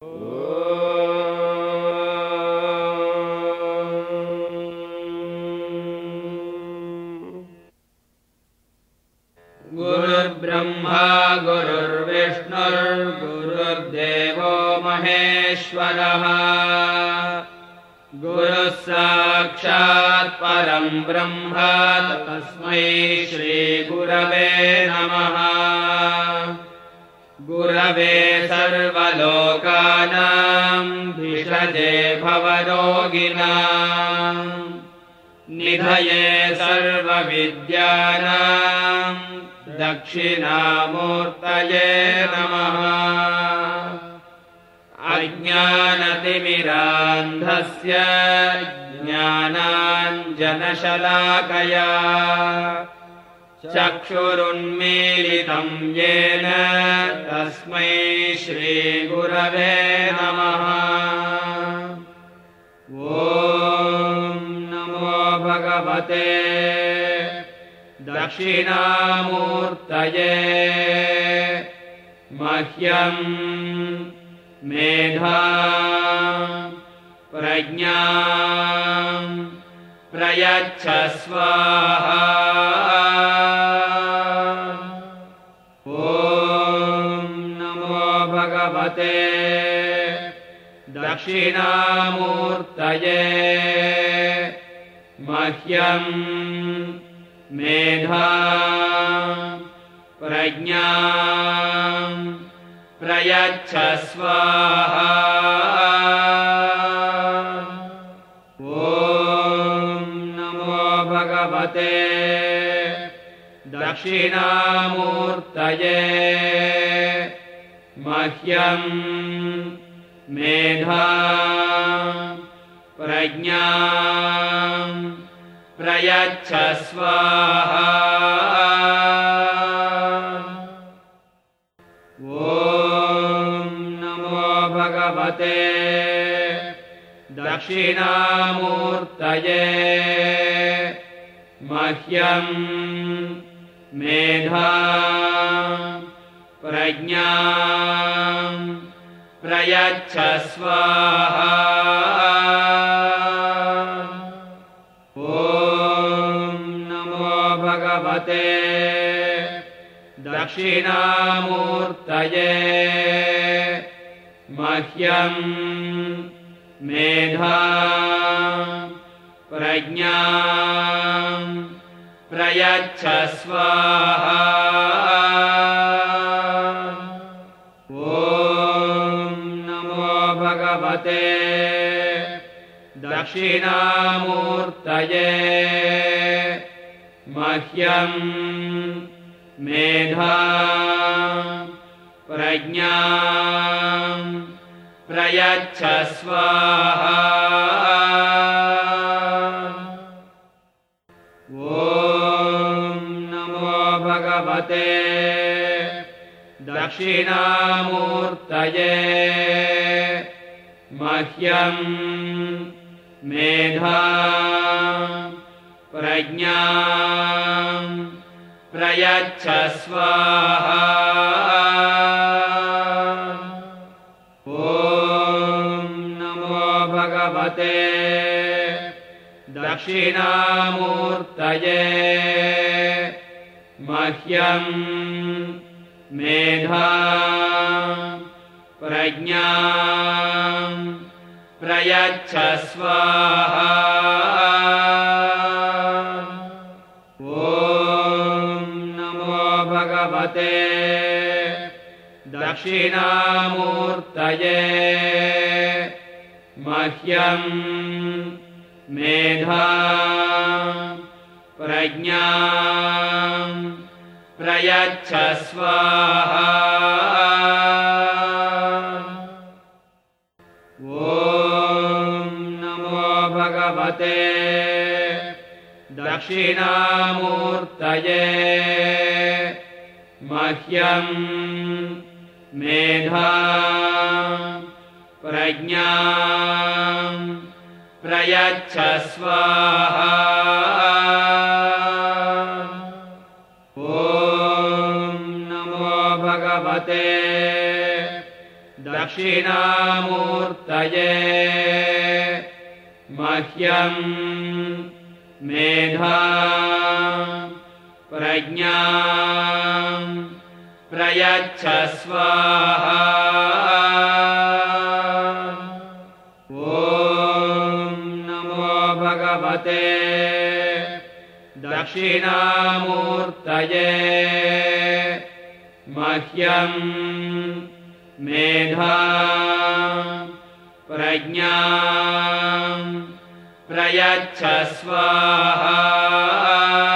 गुरुर्ब्रह्मा गुरुर्विष्णुर्गुरुर्देवो महेश्वरः गुरुः साक्षात् परं ब्रह्म तस्मै श्रीगुरवे नमः। गुरवे सर्वलोकानां भिषजे भवरोगिणां निधये सर्वविद्यानां दक्षिणामूर्तये नमः। अज्ञानतिमिरान्धस्य ज्ञानाञ्जनशलाकया चक्षुरुन्मीलितं येन तस्मै श्रीगुरवे नमः। ॐ नमो भगवते दक्षिणामूर्तये मह्यं मेधां प्रज्ञां प्रयच्छ स्वाहा। ॐ नमो भगवते दक्षिणामूर्तये मह्यं मेधां प्रज्ञां प्रयच्छ स्वाहा। ॐ नमो भगवते दक्षिणामूर्तये मह्यं मेधां प्रज्ञां प्रयच्छ स्वाहा। ॐ नमो भगवते दक्षिणामूर्तये मह्यं मेधां प्रज्ञां प्रयच्छ स्वाहा। भगवते दक्षिणामूर्तये मह्यं मेधां प्रज्ञां प्रयच्छ स्वाहा। ॐ नमो भगवते दक्षिणामूर्तये मह्यं मेधां प्रज्ञां प्रयच्छ स्वाहा। ॐ नमो भगवते दक्षिणामूर्तये मह्यं मेधां प्रज्ञां प्रयच्छ स्वाहा। ॐ नमो भगवते दक्षिणामूर्तये मह्यं मेधां प्रज्ञां प्रयच्छ स्वाहा। भगवते दक्षिणामूर्तये मह्यं मेधां प्रज्ञां प्रयच्छ स्वाहा। ॐ नमो भगवते दक्षिणामूर्तये मह्यं मेधां प्रज्ञां प्रयच्छ स्वाहा। ॐ नमो भगवते दक्षिणामूर्तये मह्यं मेधां प्रज्ञां प्रयच्छ स्वाहा भगवते दक्षिणामूर्तये मह्यं मेधां प्रज्ञां प्रयच्छ स्वाहा